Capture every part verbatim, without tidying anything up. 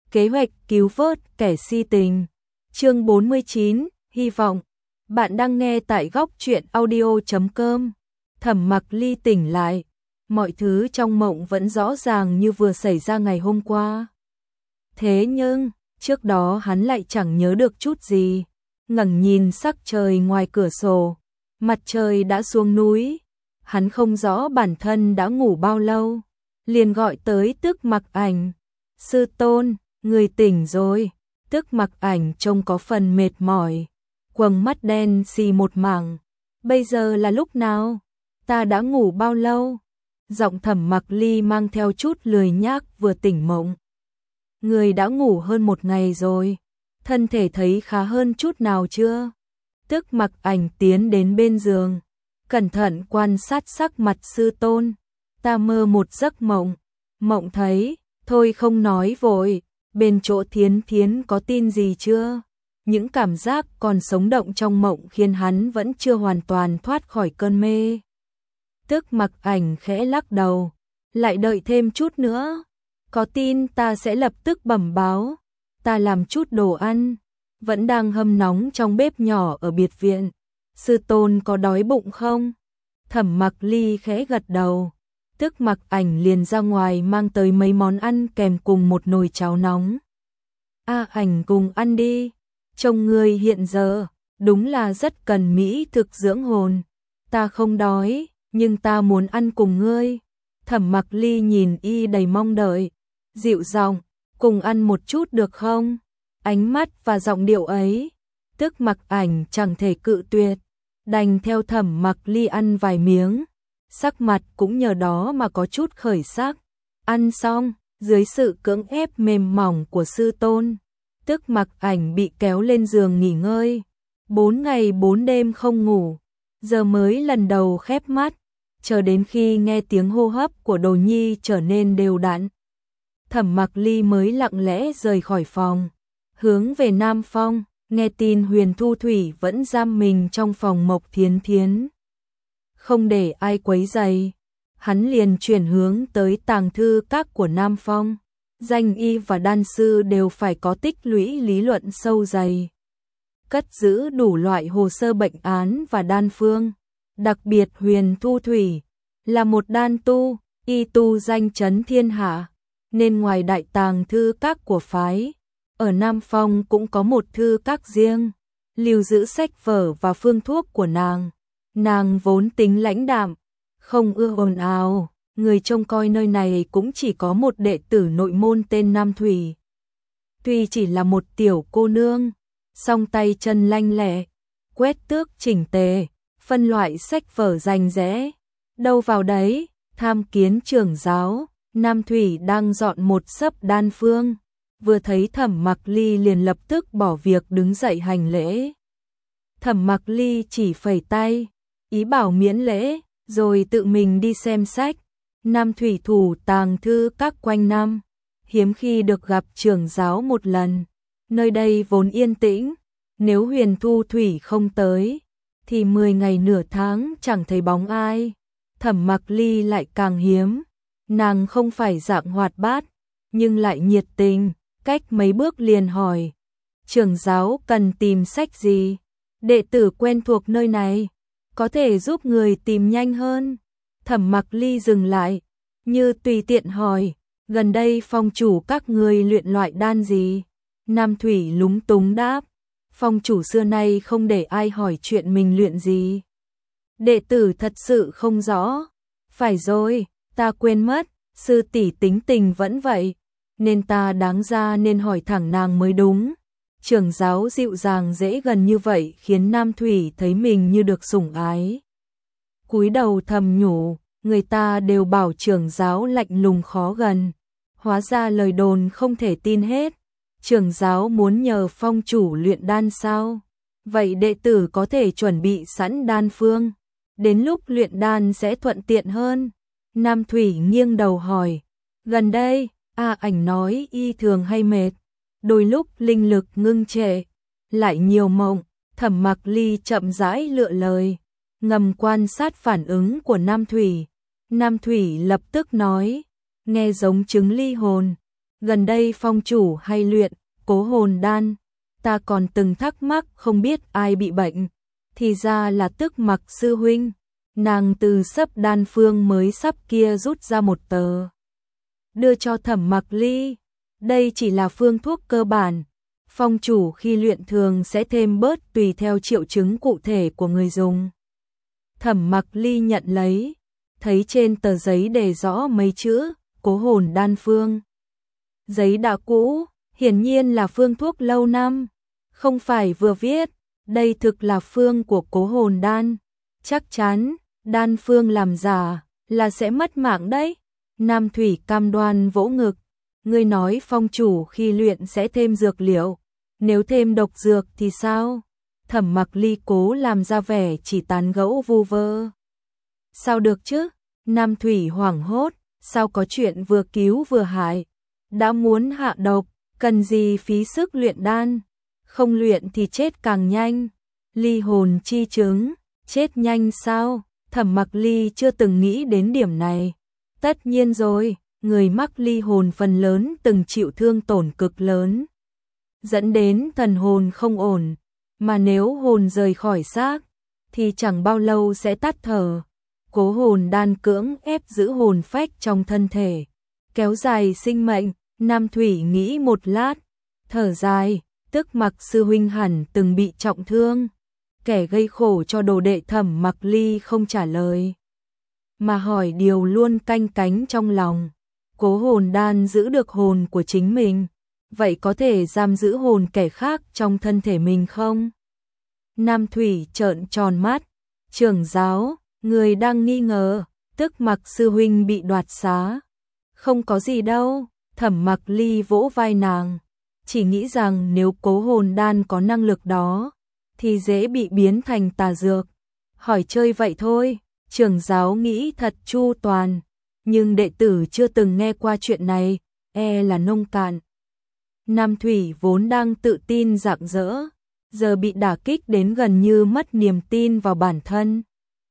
Kế hoạch cứu vớt kẻ si tình. Chương bốn mươi chín, hy vọng. Bạn đang nghe tại góc truyện audio chấm com. Thẩm Mặc Ly tỉnh lại, mọi thứ trong mộng vẫn rõ ràng như vừa xảy ra ngày hôm qua. Thế nhưng, trước đó hắn lại chẳng nhớ được chút gì. Ngẩng nhìn sắc trời ngoài cửa sổ, mặt trời đã xuống núi. Hắn không rõ bản thân đã ngủ bao lâu, liền gọi tới Tức Mặc Ảnh. Sư tôn, người tỉnh rồi. Tức Mặc Ảnh trông có phần mệt mỏi, quầng mắt đen xì một mảng. Bây giờ là lúc nào? Ta đã ngủ bao lâu? Giọng Thẩm Mặc Ly mang theo chút lười nhác vừa tỉnh mộng. Người đã ngủ hơn một ngày rồi, thân thể thấy khá hơn chút nào chưa? Tức Mặc Ảnh tiến đến bên giường, cẩn thận quan sát sắc mặt sư tôn. Ta mơ một giấc mộng, mộng thấy, thôi không nói vội, bên chỗ Thiến Thiến có tin gì chưa? Những cảm giác còn sống động trong mộng khiến hắn vẫn chưa hoàn toàn thoát khỏi cơn mê. Tức Mặc Ảnh khẽ lắc đầu, lại đợi thêm chút nữa, có tin ta sẽ lập tức bẩm báo. Ta làm chút đồ ăn, vẫn đang hâm nóng trong bếp nhỏ ở biệt viện. Sư tôn có đói bụng không? Thẩm Mặc Ly khẽ gật đầu. Tức Mặc Ảnh liền ra ngoài mang tới mấy món ăn kèm cùng một nồi cháo nóng. A Ảnh cùng ăn đi, trông ngươi hiện giờ đúng là rất cần mỹ thực dưỡng hồn. Ta không đói, nhưng ta muốn ăn cùng ngươi. Thẩm Mặc Ly nhìn y đầy mong đợi, dịu giọng, cùng ăn một chút được không? Ánh mắt và giọng điệu ấy, Tức Mặc Ảnh chẳng thể cự tuyệt, đành theo Thẩm Mặc Ly ăn vài miếng. Sắc mặt cũng nhờ đó mà có chút khởi sắc. Ăn xong, dưới sự cưỡng ép mềm mỏng của sư tôn, Tức Mặc Ảnh bị kéo lên giường nghỉ ngơi. Bốn ngày bốn đêm không ngủ, giờ mới lần đầu khép mắt, chờ đến khi nghe tiếng hô hấp của Đồ Nhi trở nên đều đặn, Thẩm Mặc Ly mới lặng lẽ rời khỏi phòng, hướng về Nam Phong. Nghe tin Huyền Thu Thủy vẫn giam mình trong phòng Mộc Thiến Thiến, không để ai quấy rầy, hắn liền chuyển hướng tới tàng thư các của Nam Phong. Danh y và đan sư đều phải có tích lũy lý luận sâu dày, cất giữ đủ loại hồ sơ bệnh án và đan phương. Đặc biệt Huyền Thu Thủy là một đan tu, y tu danh chấn thiên hạ, nên ngoài đại tàng thư các của phái, ở Nam Phong cũng có một thư các riêng, lưu giữ sách vở và phương thuốc của nàng. Nàng vốn tính lãnh đạm, không ưa ồn ào, người trông coi nơi này cũng chỉ có một đệ tử nội môn tên Nam Thủy. Tuy chỉ là một tiểu cô nương, song tay chân lanh lẹ, quét tước chỉnh tề, phân loại sách vở rành rẽ. Đâu vào đấy, tham kiến trưởng giáo, Nam Thủy đang dọn một sấp đan phương, vừa thấy Thẩm Mặc Ly liền lập tức bỏ việc đứng dậy hành lễ. Thẩm Mặc Ly chỉ phẩy tay, ý bảo miễn lễ, rồi tự mình đi xem sách. Nam Thủy thủ tàng thư các quanh năm, hiếm khi được gặp trưởng giáo một lần. Nơi đây vốn yên tĩnh, nếu Huyền Thu Thủy không tới, thì mười ngày nửa tháng chẳng thấy bóng ai. Thẩm Mặc Ly lại càng hiếm, nàng không phải dạng hoạt bát, nhưng lại nhiệt tình, cách mấy bước liền hỏi, trưởng giáo cần tìm sách gì? Đệ tử quen thuộc nơi này, có thể giúp người tìm nhanh hơn. Thẩm Mặc Ly dừng lại, như tùy tiện hỏi, gần đây phong chủ các người luyện loại đan gì? Nam Thủy lúng túng đáp, phong chủ xưa nay không để ai hỏi chuyện mình luyện gì. Đệ tử thật sự không rõ. Phải rồi, ta quên mất, sư tỷ tính tình vẫn vậy, nên ta đáng ra nên hỏi thẳng nàng mới đúng. Trưởng giáo dịu dàng dễ gần như vậy khiến Nam Thủy thấy mình như được sủng ái. Cúi đầu thầm nhủ, người ta đều bảo trưởng giáo lạnh lùng khó gần, hóa ra lời đồn không thể tin hết. Trưởng giáo muốn nhờ phong chủ luyện đan sao? Vậy đệ tử có thể chuẩn bị sẵn đan phương, đến lúc luyện đan sẽ thuận tiện hơn. Nam Thủy nghiêng đầu hỏi, gần đây, A Ảnh nói y thường hay mệt, đôi lúc linh lực ngưng trệ, lại nhiều mộng. Thẩm Mặc Ly chậm rãi lựa lời, ngầm quan sát phản ứng của Nam Thủy. Nam Thủy lập tức nói, nghe giống chứng ly hồn, Gần đây phong chủ hay luyện Cố Hồn Đan, ta còn từng thắc mắc không biết ai bị bệnh, thì ra là Tức Mặc sư huynh. Nàng từ sấp đan phương mới sắp kia rút ra một tờ, đưa cho Thẩm Mặc Ly. Đây chỉ là phương thuốc cơ bản, phong chủ khi luyện thường sẽ thêm bớt tùy theo triệu chứng cụ thể của người dùng. Thẩm Mặc Ly nhận lấy, thấy trên tờ giấy đề rõ mấy chữ Cố Hồn Đan phương. Giấy đã cũ, hiển nhiên là phương thuốc lâu năm, không phải vừa viết, đây thực là phương của Cố Hồn Đan. Chắc chắn, đan phương làm giả là sẽ mất mạng đấy. Nam Thủy cam đoan vỗ ngực, ngươi nói phong chủ khi luyện sẽ thêm dược liệu, nếu thêm độc dược thì sao? Thẩm Mặc Ly cố làm ra vẻ chỉ tán gẫu vu vơ. Sao được chứ? Nam Thủy hoảng hốt, sao có chuyện vừa cứu vừa hại, đã muốn hạ độc, cần gì phí sức luyện đan, không luyện thì chết càng nhanh. Ly hồn chi chứng, chết nhanh sao? Thẩm Mặc Ly chưa từng nghĩ đến điểm này. Tất nhiên rồi, người mắc ly hồn phần lớn từng chịu thương tổn cực lớn, dẫn đến thần hồn không ổn, mà nếu hồn rời khỏi xác thì chẳng bao lâu sẽ tắt thở. Cố Hồn Đan cưỡng ép giữ hồn phách trong thân thể, kéo dài sinh mệnh. Nam Thủy nghĩ một lát, thở dài, Tức Mặc sư huynh hẳn từng bị trọng thương. Kẻ gây khổ cho đồ đệ Thẩm Mặc Ly không trả lời, mà hỏi điều luôn canh cánh trong lòng. Cố Hồn Đan giữ được hồn của chính mình, vậy có thể giam giữ hồn kẻ khác trong thân thể mình không? Nam Thủy trợn tròn mắt, trưởng giáo, người đang nghi ngờ Tức Mặc sư huynh bị đoạt xá. Không có gì đâu. Thẩm Mặc Ly vỗ vai nàng, chỉ nghĩ rằng nếu Cố Hồn Đan có năng lực đó thì dễ bị biến thành tà dược. Hỏi chơi vậy thôi, trưởng giáo nghĩ thật chu toàn, nhưng đệ tử chưa từng nghe qua chuyện này, e là nông cạn. Nam Thủy vốn đang tự tin rạng rỡ, giờ bị đả kích đến gần như mất niềm tin vào bản thân.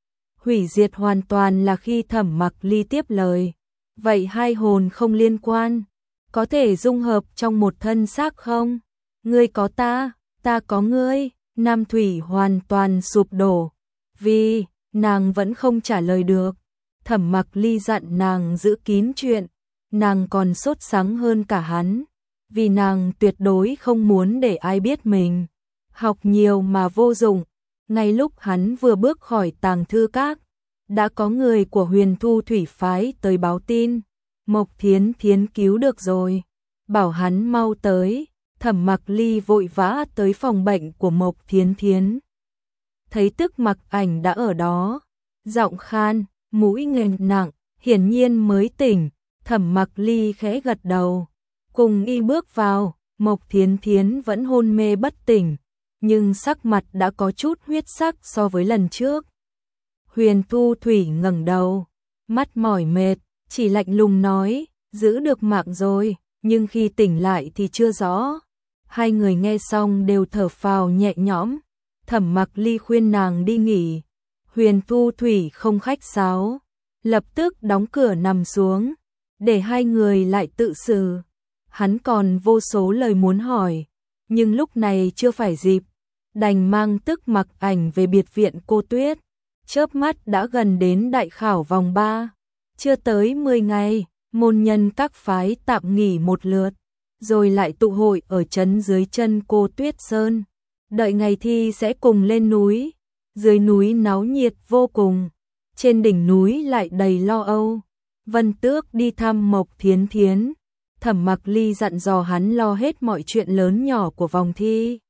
Hủy diệt hoàn toàn là khi Thẩm Mặc Ly tiếp lời, vậy hai hồn không liên quan, có thể dung hợp trong một thân xác không? Ngươi có ta, ta có ngươi. Nam Thủy hoàn toàn sụp đổ, vì nàng vẫn không trả lời được. Thẩm Mặc Ly dặn nàng giữ kín chuyện, nàng còn sốt sắng hơn cả hắn, vì nàng tuyệt đối không muốn để ai biết mình học nhiều mà vô dụng. Ngay lúc hắn vừa bước khỏi tàng thư các, đã có người của Huyền Thu Thủy phái tới báo tin, Mộc Thiến Thiến cứu được rồi, bảo hắn mau tới. Thẩm Mặc Ly vội vã tới phòng bệnh của Mộc Thiến Thiến, thấy Tức Mặc Ảnh đã ở đó, giọng khan, mũi nghẹn nặng, hiển nhiên mới tỉnh. Thẩm Mặc Ly khẽ gật đầu, cùng y bước vào. Mộc Thiến Thiến vẫn hôn mê bất tỉnh, nhưng sắc mặt đã có chút huyết sắc so với lần trước. Huyền Thu Thủy ngẩng đầu, mắt mỏi mệt, chỉ lạnh lùng nói, giữ được mạng rồi, nhưng khi tỉnh lại thì chưa rõ. Hai người nghe xong đều thở phào nhẹ nhõm. Thẩm Mặc Ly khuyên nàng đi nghỉ, Huyền Thu Thủy không khách sáo, lập tức đóng cửa nằm xuống, để hai người lại tự xử. Hắn còn vô số lời muốn hỏi, nhưng lúc này chưa phải dịp, đành mang Tức Mặc Ảnh về biệt viện Cô Tuyết. Chớp mắt đã gần đến đại khảo vòng ba, chưa tới mười ngày, môn nhân các phái tạm nghỉ một lượt, rồi lại tụ hội ở trấn dưới chân Cô Tuyết Sơn, đợi ngày thi sẽ cùng lên núi. Dưới núi náo nhiệt vô cùng, trên đỉnh núi lại đầy lo âu. Vân Tước đi thăm Mộc Thiến Thiến, Thẩm Mặc Ly dặn dò hắn lo hết mọi chuyện lớn nhỏ của vòng thi.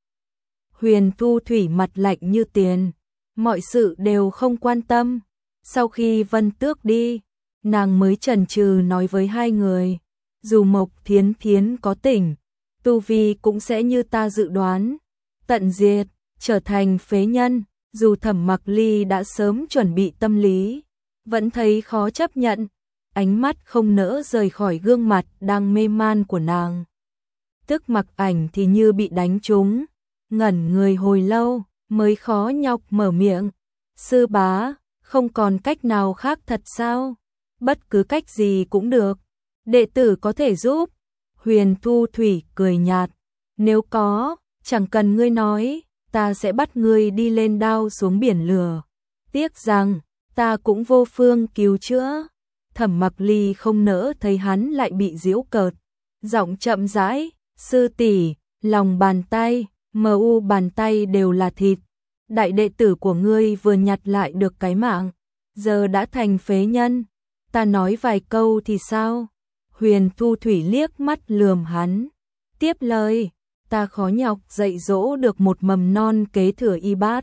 Huyền Thu Thủy mặt lạnh như tiền, mọi sự đều không quan tâm. Sau khi Vân Tước đi, nàng mới chần chừ nói với hai người, dù Mộc Thiến Thiến có tỉnh, tu vi cũng sẽ như ta dự đoán, tận diệt, trở thành phế nhân. Dù Thẩm Mặc Ly đã sớm chuẩn bị tâm lý, vẫn thấy khó chấp nhận, ánh mắt không nỡ rời khỏi gương mặt đang mê man của nàng. Tức Mặc Ảnh thì như bị đánh trúng, ngẩn người hồi lâu, mới khó nhọc mở miệng. Sư bá, không còn cách nào khác thật sao? Bất cứ cách gì cũng được, đệ tử có thể giúp. Huyền Thu Thủy cười nhạt, nếu có, chẳng cần ngươi nói, ta sẽ bắt ngươi đi lên đao xuống biển lửa. Tiếc rằng, ta cũng vô phương cứu chữa. Thẩm Mặc Ly không nỡ thấy hắn lại bị giễu cợt, giọng chậm rãi, sư tỷ, lòng bàn tay, mờ u bàn tay đều là thịt. Đại đệ tử của ngươi vừa nhặt lại được cái mạng, giờ đã thành phế nhân. Ta nói vài câu thì sao? Huyền Thu Thủy liếc mắt lườm hắn, tiếp lời, ta khó nhọc dạy dỗ được một mầm non kế thừa y bát.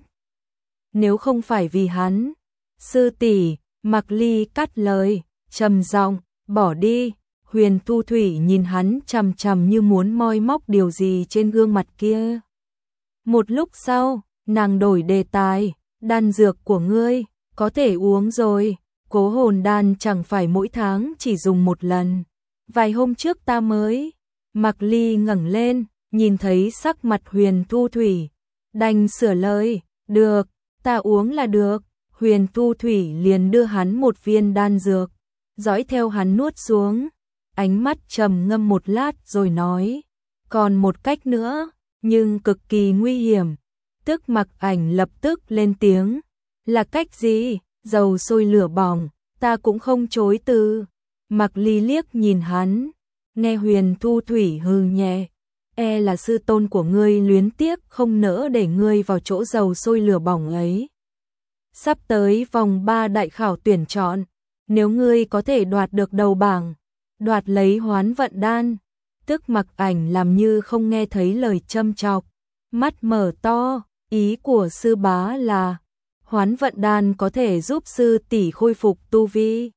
Nếu không phải vì hắn, sư tỷ, Mặc Ly cắt lời, trầm giọng, bỏ đi. Huyền Thu Thủy nhìn hắn chằm chằm như muốn moi móc điều gì trên gương mặt kia. Một lúc sau, nàng đổi đề tài, đan dược của ngươi, có thể uống rồi, cố hồn đan chẳng phải mỗi tháng chỉ dùng một lần. Vài hôm trước ta mới. Mặc Ly ngẩng lên, nhìn thấy sắc mặt Huyền Thu Thủy, đành sửa lời, được, ta uống là được. Huyền Thu Thủy liền đưa hắn một viên đan dược, dõi theo hắn nuốt xuống, ánh mắt trầm ngâm một lát rồi nói, còn một cách nữa, nhưng cực kỳ nguy hiểm. Tức Mặc Ảnh lập tức lên tiếng, là cách gì? Dầu sôi lửa bỏng, ta cũng không chối từ. Mặc Ly liếc nhìn hắn, nghe Huyền Thu Thủy hừ nhẹ, e là sư tôn của ngươi luyến tiếc không nỡ để ngươi vào chỗ dầu sôi lửa bỏng ấy. Sắp tới vòng ba đại khảo tuyển chọn, nếu ngươi có thể đoạt được đầu bảng, đoạt lấy Hoán Vận Đan. Tức Mặc Ảnh làm như không nghe thấy lời châm chọc, mắt mở to, ý của sư bá là Hoán Vận Đan có thể giúp sư tỷ khôi phục tu vi.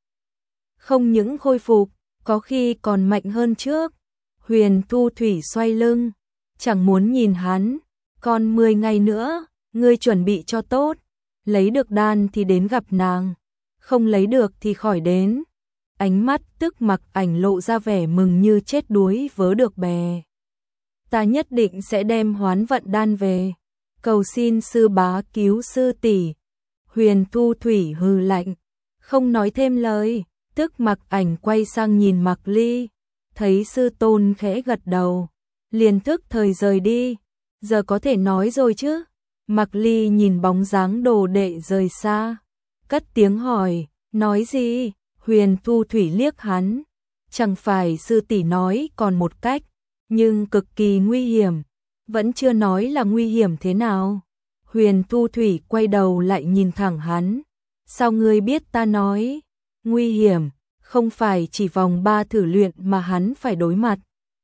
Không những khôi phục, có khi còn mạnh hơn trước. Huyền Thu Thủy xoay lưng, chẳng muốn nhìn hắn, còn mười ngày nữa, ngươi chuẩn bị cho tốt, lấy được đan thì đến gặp nàng, không lấy được thì khỏi đến. Ánh mắt Tức Mặc Ảnh lộ ra vẻ mừng như chết đuối vớ được bè. Ta nhất định sẽ đem Hoán Vận Đan về, cầu xin sư bá cứu sư tỷ. Huyền Thu Thủy hừ lạnh, không nói thêm lời. Tức Mặc Ảnh quay sang nhìn Mặc Ly, thấy sư tôn khẽ gật đầu, liền thức thời rời đi. Giờ có thể nói rồi chứ? Mặc Ly nhìn bóng dáng đồ đệ rời xa, cất tiếng hỏi, nói gì? Huyền Thu Thủy liếc hắn, chẳng phải sư tỷ nói còn một cách, nhưng cực kỳ nguy hiểm, vẫn chưa nói là nguy hiểm thế nào. Huyền Thu Thủy quay đầu lại nhìn thẳng hắn, sao ngươi biết ta nói nguy hiểm? Không phải chỉ vòng ba thử luyện mà hắn phải đối mặt.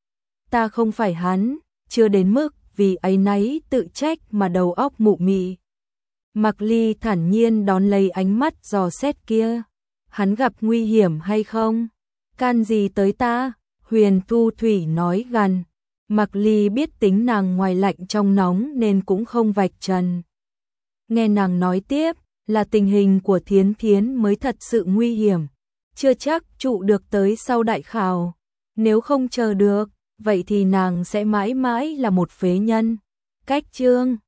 Ta không phải hắn, chưa đến mức vì áy náy tự trách mà đầu óc mụ mị. Mặc Ly thản nhiên đón lấy ánh mắt dò xét kia. Hắn gặp nguy hiểm hay không? Can gì tới ta? Huyền Thu Thủy nói gằn. Mặc Ly biết tính nàng ngoài lạnh trong nóng nên cũng không vạch trần. Nghe nàng nói tiếp, là tình hình của Thiến Thiến mới thật sự nguy hiểm, chưa chắc trụ được tới sau đại khảo. Nếu không chờ được, vậy thì nàng sẽ mãi mãi là một phế nhân. Cách chương